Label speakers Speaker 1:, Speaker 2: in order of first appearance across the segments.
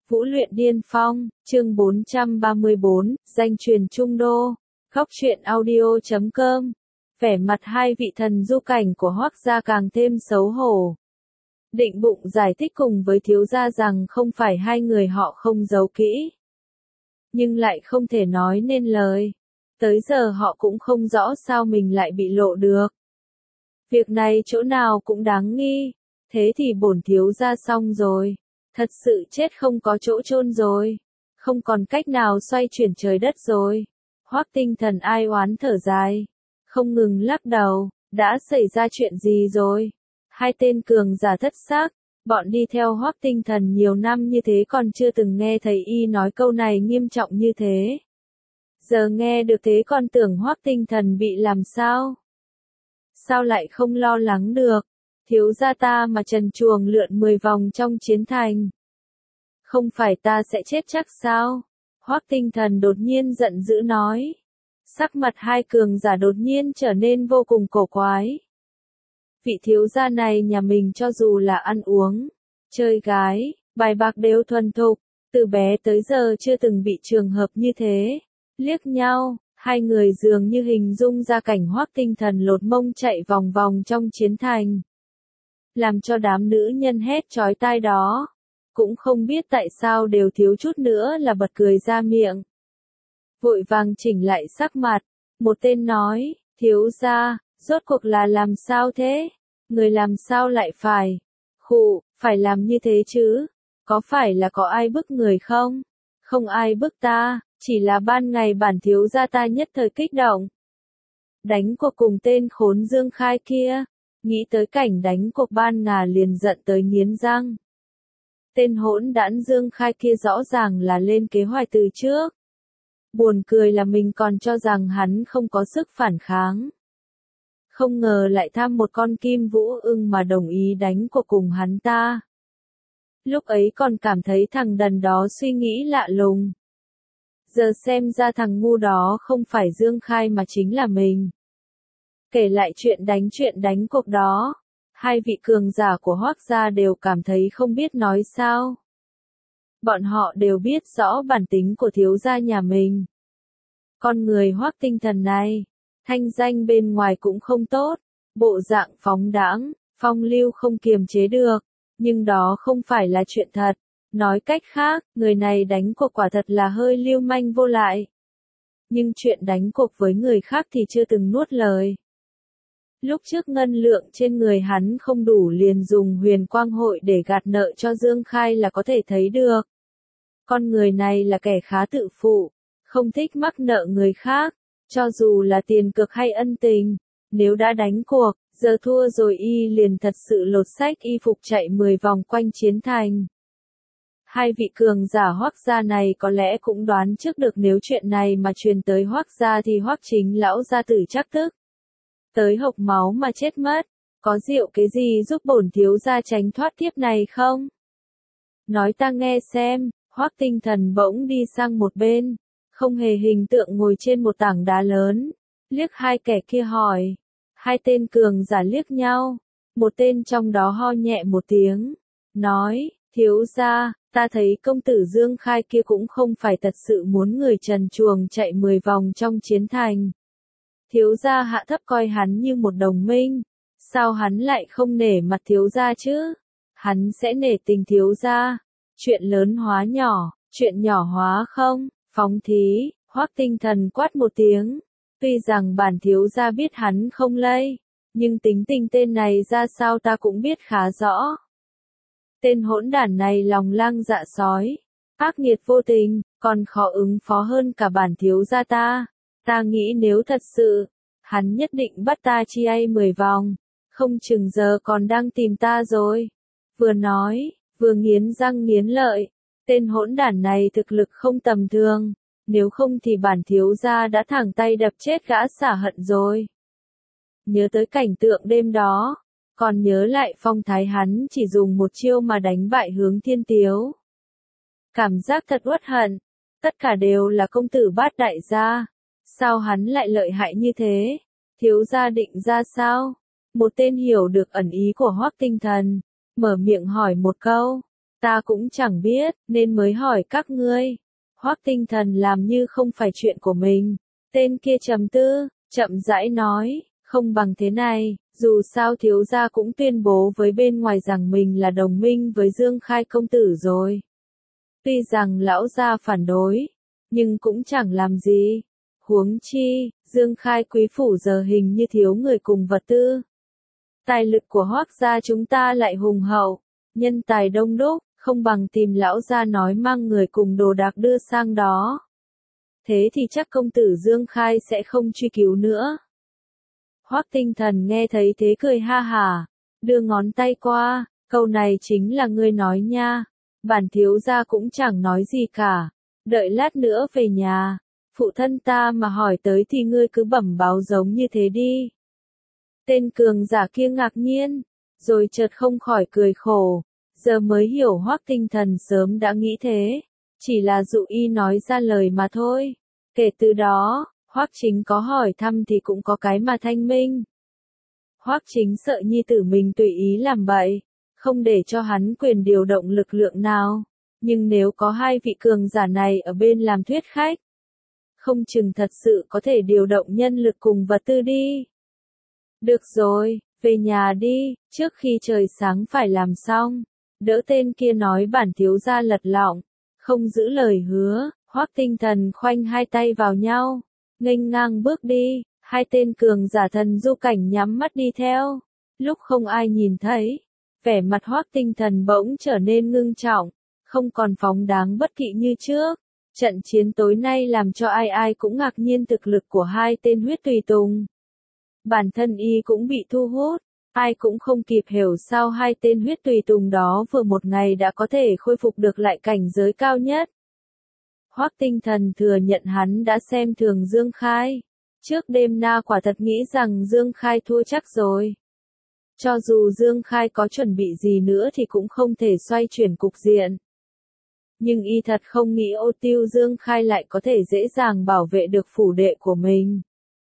Speaker 1: Vũ luyện điên phong, chương 434, danh truyền Trung Đô. Góc truyện audio.com. Vẻ mặt hai vị thần du cảnh của Hoắc gia càng thêm xấu hổ. Định bụng giải thích cùng với thiếu gia rằng không phải hai người họ không giấu kỹ, nhưng lại không thể nói nên lời. Tới giờ họ cũng không rõ sao mình lại bị lộ được. Việc này chỗ nào cũng đáng nghi, thế thì bổn thiếu gia xong rồi. Thật sự chết không có chỗ chôn rồi, không còn cách nào xoay chuyển trời đất rồi. Hoắc Tinh Thần ai oán thở dài, không ngừng lắc đầu, đã xảy ra chuyện gì rồi? Hai tên cường giả thất xác, bọn đi theo Hoắc Tinh Thần nhiều năm như thế còn chưa từng nghe thấy y nói câu này nghiêm trọng như thế. Giờ nghe được thế còn tưởng Hoắc Tinh Thần bị làm sao? Sao lại không lo lắng được? Thiếu gia ta mà trần truồng lượn 10 vòng trong chiến thành, không phải ta sẽ chết chắc sao? Hoắc Tinh Thần đột nhiên giận dữ nói. Sắc mặt hai cường giả đột nhiên trở nên vô cùng cổ quái. Vị thiếu gia này nhà mình cho dù là ăn uống, chơi gái, bài bạc đều thuần thục, từ bé tới giờ chưa từng bị trường hợp như thế. Liếc nhau, hai người dường như hình dung ra cảnh Hoắc Tinh Thần lột mông chạy vòng vòng trong chiến thành, làm cho đám nữ nhân hét chói tai đó, cũng không biết tại sao đều thiếu chút nữa là bật cười ra miệng. Vội vàng chỉnh lại sắc mặt, một tên nói, thiếu gia, rốt cuộc là làm sao thế? Người làm sao lại phải? Phải làm như thế chứ? Có phải là có ai bức người không? Không ai bức ta, chỉ là ban ngày bản thiếu gia ta nhất thời kích động. Đánh cuộc cùng tên khốn Dương Khai kia, nghĩ tới cảnh đánh cuộc ban ngà liền giận tới nghiến răng. Tên hỗn đản Dương Khai kia rõ ràng là lên kế hoạch từ trước. Buồn cười là mình còn cho rằng hắn không có sức phản kháng. Không ngờ lại tham một con kim vũ ưng mà đồng ý đánh cuộc cùng hắn ta. Lúc ấy còn cảm thấy thằng đần đó suy nghĩ lạ lùng. Giờ xem ra thằng ngu đó không phải Dương Khai mà chính là mình. Kể lại chuyện đánh cuộc đó, hai vị cường giả của Hoắc gia đều cảm thấy không biết nói sao. Bọn họ đều biết rõ bản tính của thiếu gia nhà mình. Con người Hoắc Tinh Thần này, thanh danh bên ngoài cũng không tốt, bộ dạng phóng đãng, phong lưu không kiềm chế được, nhưng đó không phải là chuyện thật. Nói cách khác, người này đánh cuộc quả thật là hơi lưu manh vô lại. Nhưng chuyện đánh cuộc với người khác thì chưa từng nuốt lời. Lúc trước ngân lượng trên người hắn không đủ liền dùng huyền quang hội để gạt nợ cho Dương Khai là có thể thấy được. Con người này là kẻ khá tự phụ, không thích mắc nợ người khác, cho dù là tiền cược hay ân tình. Nếu đã đánh cuộc, giờ thua rồi y liền thật sự lột xách y phục chạy 10 vòng quanh chiến thành. Hai vị cường giả Hoắc gia này có lẽ cũng đoán trước được nếu chuyện này mà truyền tới Hoắc gia thì Hoắc Chính lão gia tử chắc tức tới hộc máu mà chết mất. Có rượu cái gì giúp bổn thiếu gia tránh thoát kiếp này không? Nói ta nghe xem. Hoắc Tinh Thần bỗng đi sang một bên, không hề hình tượng ngồi trên một tảng đá lớn, liếc hai kẻ kia hỏi. Hai tên cường giả liếc nhau, một tên trong đó ho nhẹ một tiếng, nói, thiếu gia, ta thấy công tử Dương Khai kia cũng không phải thật sự muốn người trần truồng chạy 10 vòng trong chiến thành. Thiếu gia hạ thấp coi hắn như một đồng minh, sao hắn lại không nể mặt thiếu gia chứ? Hắn sẽ nể tình thiếu gia. Chuyện lớn hóa nhỏ, chuyện nhỏ hóa không, phóng thí. Hoắc Tinh Thần quát một tiếng. Tuy rằng bản thiếu gia biết hắn không lây, nhưng tính tình tên này ra sao ta cũng biết khá rõ. Tên hỗn đản này lòng lang dạ sói, ác nghiệt vô tình, còn khó ứng phó hơn cả bản thiếu gia ta. Ta nghĩ nếu thật sự, hắn nhất định bắt ta chi ai 10 vòng, không chừng giờ còn đang tìm ta rồi. Vừa nói, vừa nghiến răng nghiến lợi, tên hỗn đản này thực lực không tầm thường, nếu không thì bản thiếu gia đã thẳng tay đập chết gã xả hận rồi. Nhớ tới cảnh tượng đêm đó, còn nhớ lại phong thái hắn chỉ dùng một chiêu mà đánh bại Hướng Thiên Tiếu. Cảm giác thật uất hận, tất cả đều là công tử Bát đại gia, sao hắn lại lợi hại như thế? Thiếu gia định ra sao? Một tên hiểu được ẩn ý của Hoắc Tinh Thần, mở miệng hỏi một câu. Ta cũng chẳng biết, nên mới hỏi các ngươi. Hoắc Tinh Thần làm như không phải chuyện của mình. Tên kia trầm tư, chậm rãi nói, không bằng thế này, dù sao thiếu gia cũng tuyên bố với bên ngoài rằng mình là đồng minh với Dương Khai công tử rồi. Tuy rằng lão gia phản đối, nhưng cũng chẳng làm gì. Huống chi, Dương Khai quý phủ giờ hình như thiếu người cùng vật tư. Tài lực của Hoắc gia chúng ta lại hùng hậu, nhân tài đông đúc, không bằng tìm lão gia nói mang người cùng đồ đạc đưa sang đó. Thế thì chắc công tử Dương Khai sẽ không truy cứu nữa. Hoắc Tinh Thần nghe thấy thế cười ha hả, đưa ngón tay qua, câu này chính là ngươi nói nha. Bản thiếu gia cũng chẳng nói gì cả, đợi lát nữa về nhà, phụ thân ta mà hỏi tới thì ngươi cứ bẩm báo giống như thế đi. Tên cường giả kia ngạc nhiên, rồi chợt không khỏi cười khổ, giờ mới hiểu Hoắc Tinh Thần sớm đã nghĩ thế, chỉ là dụ y nói ra lời mà thôi. Kể từ đó, Hoắc Chính có hỏi thăm thì cũng có cái mà thanh minh. Hoắc Chính sợ nhi tử mình tùy ý làm bậy, không để cho hắn quyền điều động lực lượng nào, nhưng nếu có hai vị cường giả này ở bên làm thuyết khách, không chừng thật sự có thể điều động nhân lực cùng vật tư đi. Được rồi, về nhà đi, trước khi trời sáng phải làm xong. Đỡ tên kia nói bản thiếu gia lật lọng, không giữ lời hứa. Hoắc Tinh Thần khoanh hai tay vào nhau, nghênh ngang bước đi, hai tên cường giả thần du cảnh nhắm mắt đi theo. Lúc không ai nhìn thấy, vẻ mặt Hoắc Tinh Thần bỗng trở nên ngưng trọng, không còn phóng đáng bất kỵ như trước. Trận chiến tối nay làm cho ai ai cũng ngạc nhiên thực lực của hai tên huyết tùy tùng. Bản thân y cũng bị thu hút, ai cũng không kịp hiểu sao hai tên huyết tùy tùng đó vừa một ngày đã có thể khôi phục được lại cảnh giới cao nhất. Hoắc Tinh Thần thừa nhận hắn đã xem thường Dương Khai. Trước đêm na quả thật nghĩ rằng Dương Khai thua chắc rồi. Cho dù Dương Khai có chuẩn bị gì nữa thì cũng không thể xoay chuyển cục diện. Nhưng y thật không nghĩ Ô Tiêu Dương Khai lại có thể dễ dàng bảo vệ được phủ đệ của mình.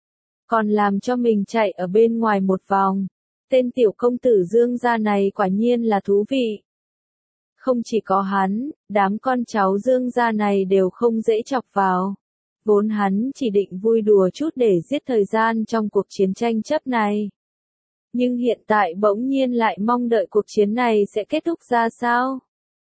Speaker 1: Còn làm cho mình chạy ở bên ngoài một vòng. Tên tiểu công tử Dương gia này quả nhiên là thú vị. Không chỉ có hắn, đám con cháu Dương gia này đều không dễ chọc vào. Vốn hắn chỉ định vui đùa chút để giết thời gian trong cuộc chiến tranh chấp này. Nhưng hiện tại bỗng nhiên lại mong đợi cuộc chiến này sẽ kết thúc ra sao.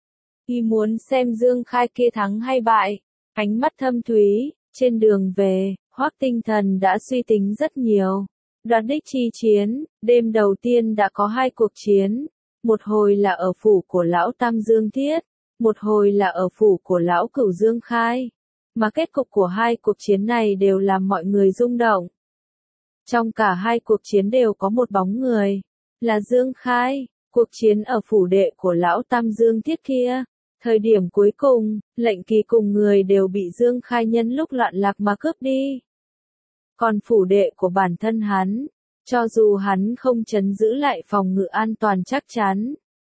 Speaker 1: Y muốn xem Dương Khai kia thắng hay bại. Ánh mắt thâm thúy, trên đường về, Hoắc Tinh Thần đã suy tính rất nhiều. Đoạt đích chi chiến, đêm đầu tiên đã có hai cuộc chiến. Một hồi là ở phủ của lão Tam Dương Thiết, một hồi là ở phủ của lão Cửu Dương Khai. Mà kết cục của hai cuộc chiến này đều làm mọi người rung động. Trong cả hai cuộc chiến đều có một bóng người, là Dương Khai. Cuộc chiến ở phủ đệ của lão Tam Dương Thiết kia, thời điểm cuối cùng, lệnh kỳ cùng người đều bị Dương Khai nhân lúc loạn lạc mà cướp đi. Còn phủ đệ của bản thân hắn, cho dù hắn không trấn giữ lại phòng ngự an toàn chắc chắn.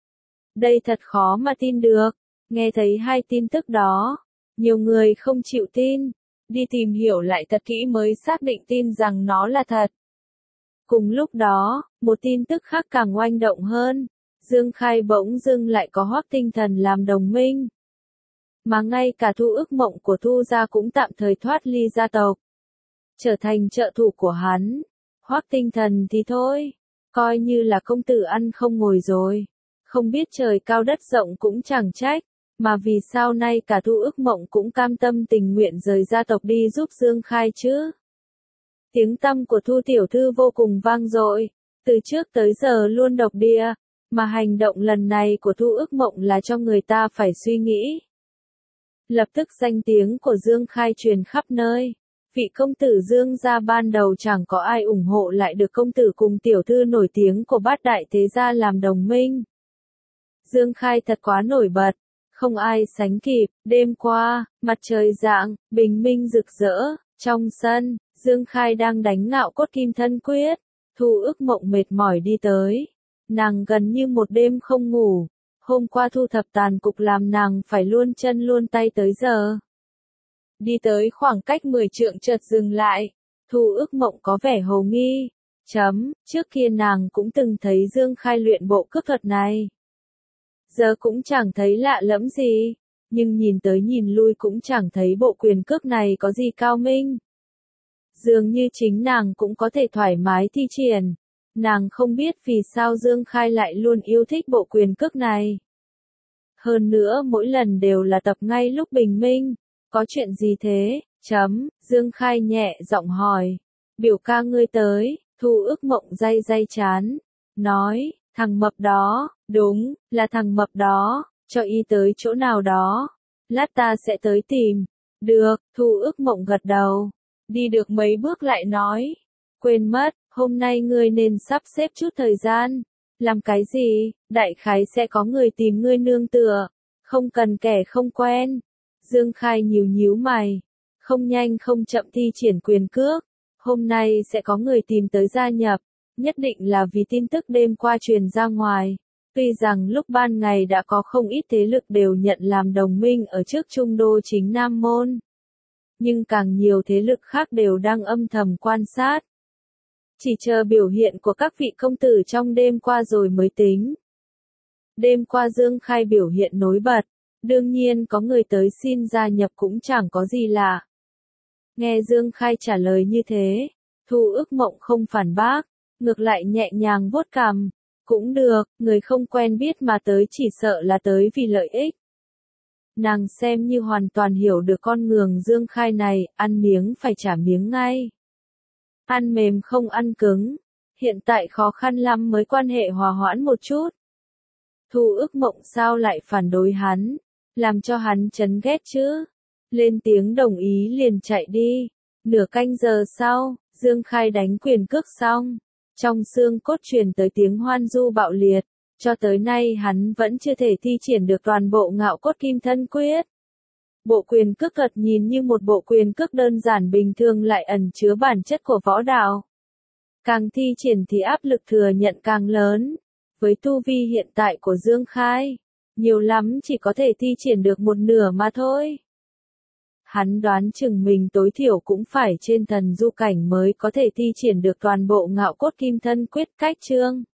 Speaker 1: Đây thật khó mà tin được. Nghe thấy hai tin tức đó, nhiều người không chịu tin, đi tìm hiểu lại thật kỹ mới xác định tin rằng nó là thật. Cùng lúc đó, một tin tức khác càng oanh động hơn, Dương Khai bỗng dưng lại có Hoắc Tinh Thần làm đồng minh. Mà ngay cả Thu Ức Mộng của Thu gia cũng tạm thời thoát ly gia tộc, trở thành trợ thủ của hắn. Hoắc Tinh Thần thì thôi, coi như là công tử ăn không ngồi rồi. Không biết trời cao đất rộng cũng chẳng trách, mà vì sao nay cả Thu Ức Mộng cũng cam tâm tình nguyện rời gia tộc đi giúp Dương Khai chứ? Tiếng tăm của Thu tiểu thư vô cùng vang dội, từ trước tới giờ luôn độc địa, mà hành động lần này của Thu Ức Mộng là cho người ta phải suy nghĩ. Lập tức danh tiếng của Dương Khai truyền khắp nơi. Vị công tử Dương gia ban đầu chẳng có ai ủng hộ lại được công tử cùng tiểu thư nổi tiếng của bát đại thế gia làm đồng minh. Dương Khai thật quá nổi bật, không ai sánh kịp. Đêm qua, mặt trời rạng, bình minh rực rỡ, trong sân, Dương Khai đang đánh Ngạo Cốt Kim Thân Quyết. Thu Ức Mộng mệt mỏi đi tới. Nàng gần như một đêm không ngủ. Hôm qua thu thập tàn cục làm nàng phải luôn chân luôn tay tới giờ. Đi tới khoảng cách 10 trượng chợt dừng lại. Thu Ức Mộng có vẻ hồ nghi. Trước kia nàng cũng từng thấy Dương Khai luyện bộ cước thuật này. Giờ cũng chẳng thấy lạ lẫm gì, nhưng nhìn tới nhìn lui cũng chẳng thấy bộ quyền cước này có gì cao minh. Dường như chính nàng cũng có thể thoải mái thi triển. Nàng không biết vì sao Dương Khai lại luôn yêu thích bộ quyền cước này. Hơn nữa mỗi lần đều là tập ngay lúc bình minh. Có chuyện gì thế? Dương Khai nhẹ giọng hỏi. Biểu ca ngươi tới, Thu Ước Mộng day day chán. Nói, thằng mập đó, đúng, là thằng mập đó, cho y tới chỗ nào đó. Lát ta sẽ tới tìm. Được, Thu Ước Mộng gật đầu. Đi được mấy bước lại nói. Quên mất, hôm nay ngươi nên sắp xếp chút thời gian. Làm cái gì? Đại khái sẽ có người tìm ngươi nương tựa. Không cần kẻ không quen. Dương Khai nhíu nhíu mày. Không nhanh không chậm thi triển quyền cước. Hôm nay sẽ có người tìm tới gia nhập. Nhất định là vì tin tức đêm qua truyền ra ngoài. Tuy rằng lúc ban ngày đã có không ít thế lực đều nhận làm đồng minh ở trước Trung Đô chính Nam Môn. Nhưng càng nhiều thế lực khác đều đang âm thầm quan sát. Chỉ chờ biểu hiện của các vị công tử trong đêm qua rồi mới tính. Đêm qua Dương Khai biểu hiện nổi bật, đương nhiên có người tới xin gia nhập cũng chẳng có gì lạ. Nghe Dương Khai trả lời như thế, Thu Ước Mộng không phản bác, ngược lại nhẹ nhàng vuốt cằm. Cũng được, người không quen biết mà tới chỉ sợ là tới vì lợi ích. Nàng xem như hoàn toàn hiểu được con ngường Dương Khai này, ăn miếng phải trả miếng ngay. Ăn mềm không ăn cứng. Hiện tại khó khăn lắm mới quan hệ hòa hoãn một chút. Thu Ước Mộng sao lại phản đối hắn, làm cho hắn chấn ghét chứ. Lên tiếng đồng ý liền chạy đi. Nửa canh giờ sau, Dương Khai đánh quyền cước xong. Trong xương cốt truyền tới tiếng hoan du bạo liệt. Cho tới nay hắn vẫn chưa thể thi triển được toàn bộ Ngạo Cốt Kim Thân Quyết. Bộ quyền cước thuật nhìn như một bộ quyền cước đơn giản bình thường lại ẩn chứa bản chất của võ đạo. Càng thi triển thì áp lực thừa nhận càng lớn. Với tu vi hiện tại của Dương Khai, nhiều lắm chỉ có thể thi triển được một nửa mà thôi. Hắn đoán chừng mình tối thiểu cũng phải trên thần du cảnh mới có thể thi triển được toàn bộ Ngạo Cốt Kim Thân Quyết cách chương.